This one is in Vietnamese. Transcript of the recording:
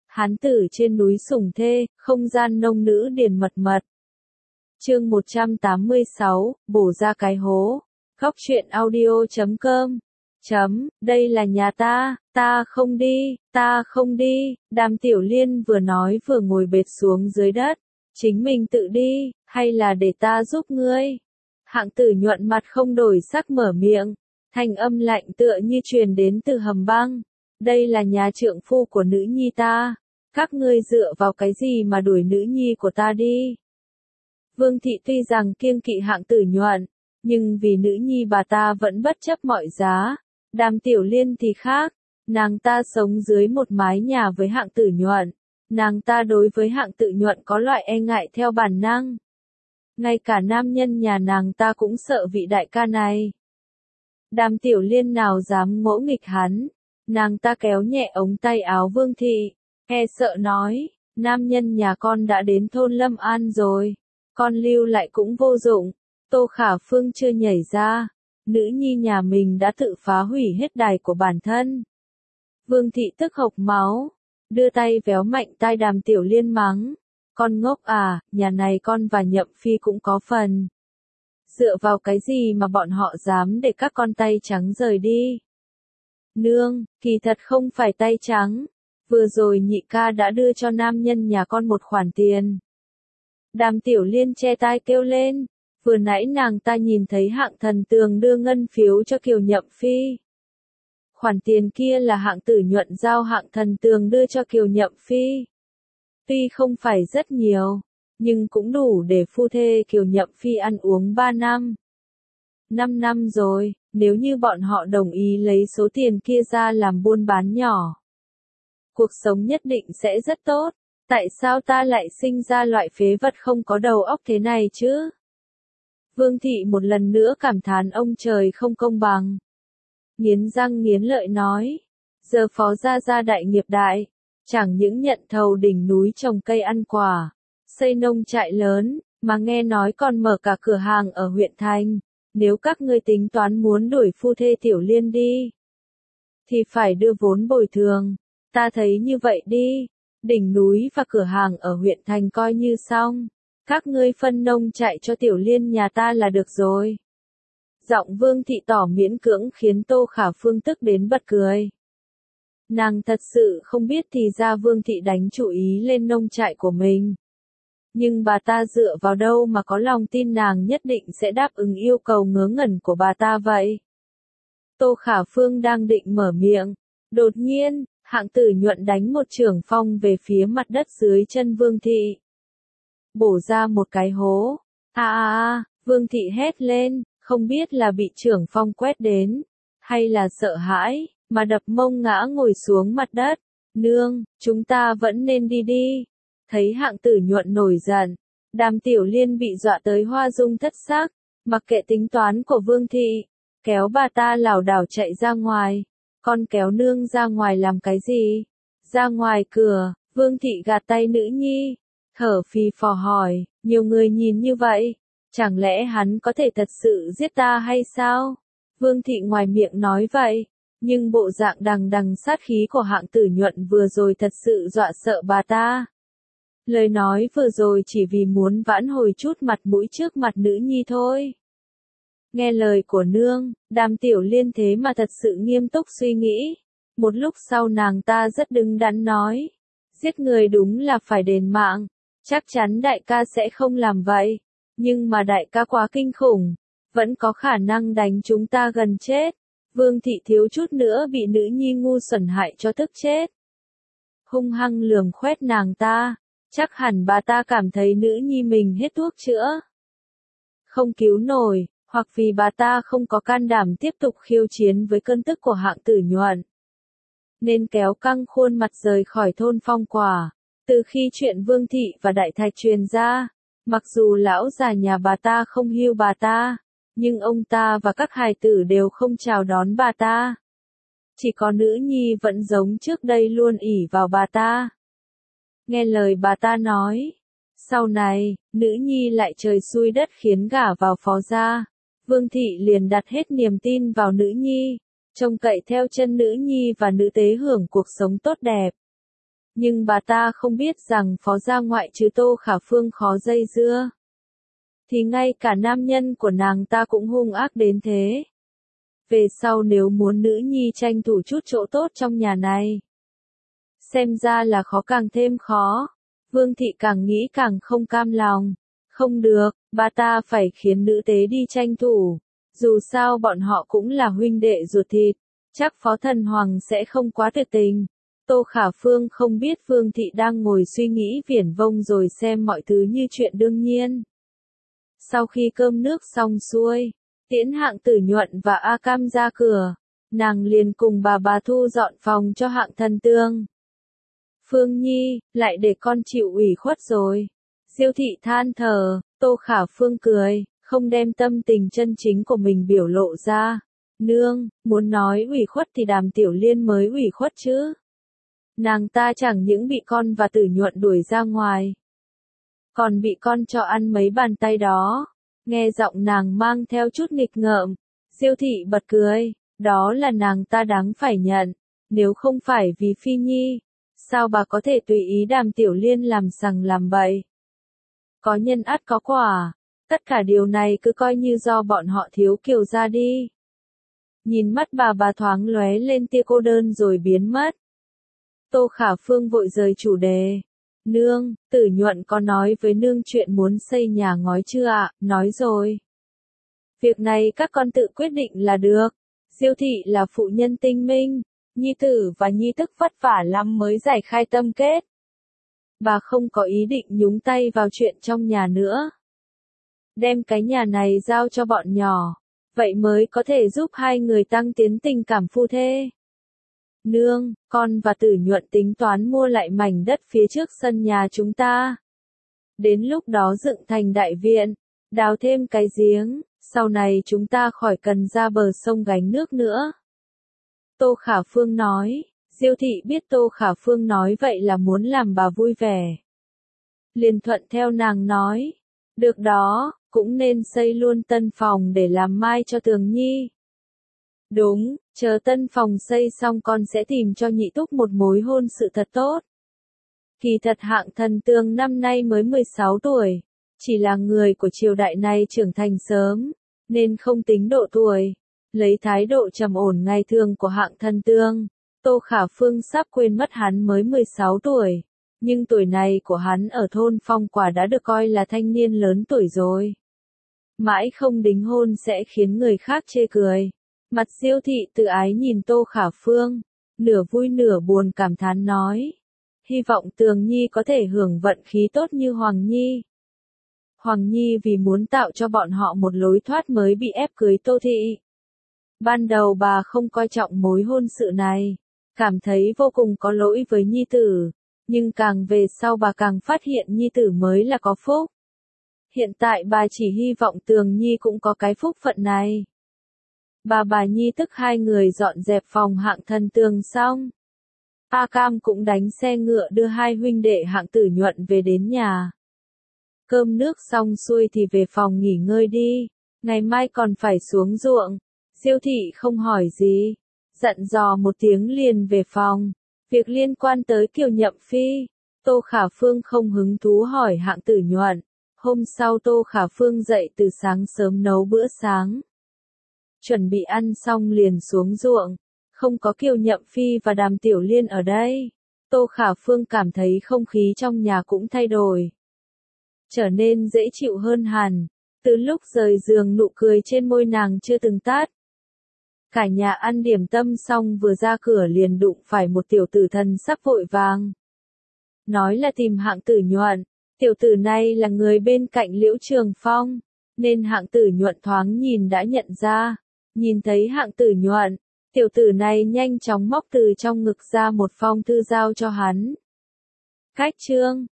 Hán tử trên núi sủng thê, không gian nông nữ điền mật mật. Chương 186, bổ ra cái hố. Góc truyện audio.com. Đây là nhà ta không đi. Đàm Tiểu Liên vừa nói vừa ngồi bệt xuống dưới đất. Chính mình tự đi, hay là để ta giúp ngươi? Hạng Tử nhuận mặt không đổi sắc mở miệng, thanh âm lạnh tựa như truyền đến từ hầm băng. Đây là nhà trượng phu của nữ nhi ta, các ngươi dựa vào cái gì mà đuổi nữ nhi của ta đi? Vương thị tuy rằng kiêng kỵ Hạng Tử nhuận, nhưng vì nữ nhi bà ta vẫn bất chấp mọi giá. Đàm Tiểu Liên thì khác, nàng ta sống dưới một mái nhà với Hạng Tử nhuận, nàng ta đối với Hạng Tử nhuận có loại e ngại theo bản năng. Ngay cả nam nhân nhà nàng ta cũng sợ vị đại ca này. Đàm Tiểu Liên nào dám ngỗ nghịch hắn, nàng ta kéo nhẹ ống tay áo Vương thị, e sợ nói, nam nhân nhà con đã đến thôn Lâm An rồi, con lưu lại cũng vô dụng. Tô Khả Phương chưa nhảy ra, nữ nhi nhà mình đã tự phá hủy hết đài của bản thân. Vương thị tức hộc máu, đưa tay véo mạnh tai Đàm Tiểu Liên mắng, con ngốc à, nhà này con và Nhậm Phi cũng có phần. Dựa vào cái gì mà bọn họ dám để các con tay trắng rời đi? Nương, kỳ thật không phải tay trắng, vừa rồi nhị ca đã đưa cho nam nhân nhà con một khoản tiền. Đàm Tiểu Liên che tai kêu lên, vừa nãy nàng ta nhìn thấy Hạng Thần Tường đưa ngân phiếu cho Kiều Nhậm Phi. Khoản tiền kia là Hạng Tử nhuận giao Hạng Thần Tường đưa cho Kiều Nhậm Phi. Tuy không phải rất nhiều, nhưng cũng đủ để phu thê Kiều Nhậm Phi ăn uống 3 năm. 5 năm rồi, nếu như bọn họ đồng ý lấy số tiền kia ra làm buôn bán nhỏ, cuộc sống nhất định sẽ rất tốt. Tại sao ta lại sinh ra loại phế vật không có đầu óc thế này chứ? Vương thị một lần nữa cảm thán ông trời không công bằng. Nghiến răng nghiến lợi nói, giờ phó gia đại nghiệp đại, chẳng những nhận thầu đỉnh núi trồng cây ăn quả, xây nông trại lớn, mà nghe nói còn mở cả cửa hàng ở huyện thành. Nếu các ngươi tính toán muốn đuổi phu thê Tiểu Liên đi, thì phải đưa vốn bồi thường. Ta thấy như vậy đi, đỉnh núi và cửa hàng ở huyện thành coi như xong. Các ngươi phân nông trại cho Tiểu Liên nhà ta là được rồi. Giọng Vương thị tỏ miễn cưỡng khiến Tô Khả Phương tức đến bật cười. Nàng thật sự không biết thì ra Vương thị đánh chủ ý lên nông trại của mình. Nhưng bà ta dựa vào đâu mà có lòng tin nàng nhất định sẽ đáp ứng yêu cầu ngớ ngẩn của bà ta vậy? Tô Khả Phương đang định mở miệng, đột nhiên, Hạng Tử nhuận đánh một chưởng phong về phía mặt đất dưới chân Vương thị. Bổ ra một cái hố. Vương thị hét lên, không biết là bị chưởng phong quét đến, hay là sợ hãi, mà đập mông ngã ngồi xuống mặt đất. Nương, chúng ta vẫn nên đi. Thấy Hạng Tử nhuận nổi giận, Đàm Tiểu Liên bị dọa tới hoa dung thất sắc, mặc kệ tính toán của Vương thị, kéo bà ta lảo đảo chạy ra ngoài. Con kéo nương ra ngoài làm cái gì? Ra ngoài cửa, Vương thị gạt tay nữ nhi, thở phì phò hỏi, nhiều người nhìn như vậy, chẳng lẽ hắn có thể thật sự giết ta hay sao? Vương thị ngoài miệng nói vậy, nhưng bộ dạng đằng đằng sát khí của Hạng Tử nhuận vừa rồi thật sự dọa sợ bà ta. Lời nói vừa rồi chỉ vì muốn vãn hồi chút mặt mũi trước mặt nữ nhi thôi. Nghe lời của nương, Đàm Tiểu Liên thế mà thật sự nghiêm túc suy nghĩ. Một lúc sau nàng ta rất đứng đắn nói, giết người đúng là phải đền mạng, chắc chắn đại ca sẽ không làm vậy. Nhưng mà đại ca quá kinh khủng, vẫn có khả năng đánh chúng ta gần chết. Vương thị thiếu chút nữa bị nữ nhi ngu xuẩn hại cho tức chết. Hung hăng lườm khoét nàng ta, chắc hẳn bà ta cảm thấy nữ nhi mình hết thuốc chữa, không cứu nổi, hoặc vì bà ta không có can đảm tiếp tục khiêu chiến với cơn tức của Hạng Tử nhuận, nên kéo căng khuôn mặt rời khỏi thôn Phong Quả. Từ khi chuyện Vương thị và Đại Thạch truyền ra, mặc dù lão già nhà bà ta không hiêu bà ta, nhưng ông ta và các hài tử đều không chào đón bà ta. Chỉ có nữ nhi vẫn giống trước đây luôn ỷ vào bà ta. Nghe lời bà ta nói, sau này, nữ nhi lại trời xui đất khiến gả vào phó gia. Vương thị liền đặt hết niềm tin vào nữ nhi, trông cậy theo chân nữ nhi và nữ tế hưởng cuộc sống tốt đẹp. Nhưng bà ta không biết rằng phó gia ngoại trừ Tô Khả Phương khó dây dưa, thì ngay cả nam nhân của nàng ta cũng hung ác đến thế. Về sau nếu muốn nữ nhi tranh thủ chút chỗ tốt trong nhà này, xem ra là khó càng thêm khó. Vương thị càng nghĩ càng không cam lòng. Không được, bà ta phải khiến nữ tế đi tranh thủ. Dù sao bọn họ cũng là huynh đệ ruột thịt, chắc Phó Thần Hoàng sẽ không quá tuyệt tình. Tô Khả Phương không biết Vương thị đang ngồi suy nghĩ viển vông rồi xem mọi thứ như chuyện đương nhiên. Sau khi cơm nước xong xuôi, tiễn Hạng Tử Nhuận và A Cam ra cửa, nàng liền cùng bà Thu dọn phòng cho Hạng Thần Tương. Phương Nhi, lại để con chịu ủy khuất rồi. Diêu thị than thở, Tô Khả Phương cười, không đem tâm tình chân chính của mình biểu lộ ra. Nương, muốn nói ủy khuất thì Đàm Tiểu Liên mới ủy khuất chứ. Nàng ta chẳng những bị con và Tử Nhuận đuổi ra ngoài, còn bị con cho ăn mấy bàn tay đó. Nghe giọng nàng mang theo chút nghịch ngợm, Diêu thị bật cười, đó là nàng ta đáng phải nhận. Nếu không phải vì Phi Nhi, sao bà có thể tùy ý Đàm Tiểu Liên làm sằng làm bậy? Có nhân ắt có quả, tất cả điều này cứ coi như do bọn họ thiếu kiều ra đi. Nhìn mắt bà thoáng lóe lên tia cô đơn rồi biến mất. Tô Khả Phương vội rời chủ đề. Nương, Tử Nhuận có nói với nương chuyện muốn xây nhà ngói chưa ạ? Nói rồi. Việc này các con tự quyết định là được. Diêu thị là phụ nhân tinh minh, nhi tử và nhi tức vất vả lắm mới giải khai tâm kết. Bà không có ý định nhúng tay vào chuyện trong nhà nữa. Đem cái nhà này giao cho bọn nhỏ, vậy mới có thể giúp hai người tăng tiến tình cảm phu thê. Nương, con và Tử Nhuận tính toán mua lại mảnh đất phía trước sân nhà chúng ta. Đến lúc đó dựng thành đại viện, đào thêm cái giếng, sau này chúng ta khỏi cần ra bờ sông gánh nước nữa. Tô Khả Phương nói. Diêu thị biết Tô Khả Phương nói vậy là muốn làm bà vui vẻ, liền thuận theo nàng nói. Được đó, cũng nên xây luôn tân phòng để làm mai cho Tường Nhi. Đúng, chờ tân phòng xây xong con sẽ tìm cho nhị túc một mối hôn sự thật tốt. Kỳ thật Hạng Thần Tương năm nay mới 16 tuổi, chỉ là người của triều đại này trưởng thành sớm, nên không tính độ tuổi. Lấy thái độ trầm ổn ngày thường của Hạng Thần Tương, Tô Khả Phương sắp quên mất hắn mới 16 tuổi, nhưng tuổi này của hắn ở thôn Phong Quả đã được coi là thanh niên lớn tuổi rồi. Mãi không đính hôn sẽ khiến người khác chê cười. Mặt Diêu thị tự ái nhìn Tô Khả Phương, nửa vui nửa buồn cảm thán nói. Hy vọng Tường Nhi có thể hưởng vận khí tốt như Hoàng Nhi. Hoàng Nhi vì muốn tạo cho bọn họ một lối thoát mới bị ép cưới Tô thị. Ban đầu bà không coi trọng mối hôn sự này, cảm thấy vô cùng có lỗi với nhi tử, nhưng càng về sau bà càng phát hiện nhi tử mới là có phúc. Hiện tại bà chỉ hy vọng Tường Nhi cũng có cái phúc phận này. Bà Nhi tức hai người dọn dẹp phòng Hạng Thần Tương xong. A Cam cũng đánh xe ngựa đưa hai huynh đệ Hạng Tử Nhuận về đến nhà. Cơm nước xong xuôi thì về phòng nghỉ ngơi đi, ngày mai còn phải xuống ruộng. Diêu thị không hỏi gì, dặn dò một tiếng liền về phòng. Việc liên quan tới Kiều Nhậm Phi, Tô Khả Phương không hứng thú hỏi Hạng Tử Nhuận. Hôm sau Tô Khả Phương dậy từ sáng sớm nấu bữa sáng. Chuẩn bị ăn xong liền xuống ruộng, không có Kiều Nhậm Phi và Đàm Tiểu Liên ở đây. Tô Khả Phương cảm thấy không khí trong nhà cũng thay đổi, trở nên dễ chịu hơn hẳn. Từ lúc rời giường nụ cười trên môi nàng chưa từng tắt. Cả nhà ăn điểm tâm xong vừa ra cửa liền đụng phải một tiểu tử thần sắc vội vàng. Nói là tìm Hạng Tử Nhuận, tiểu tử này là người bên cạnh Liễu Trường Phong, nên Hạng Tử Nhuận thoáng nhìn đã nhận ra. Nhìn thấy Hạng Tử Nhuận, tiểu tử này nhanh chóng móc từ trong ngực ra một phong thư giao cho hắn. Cách chương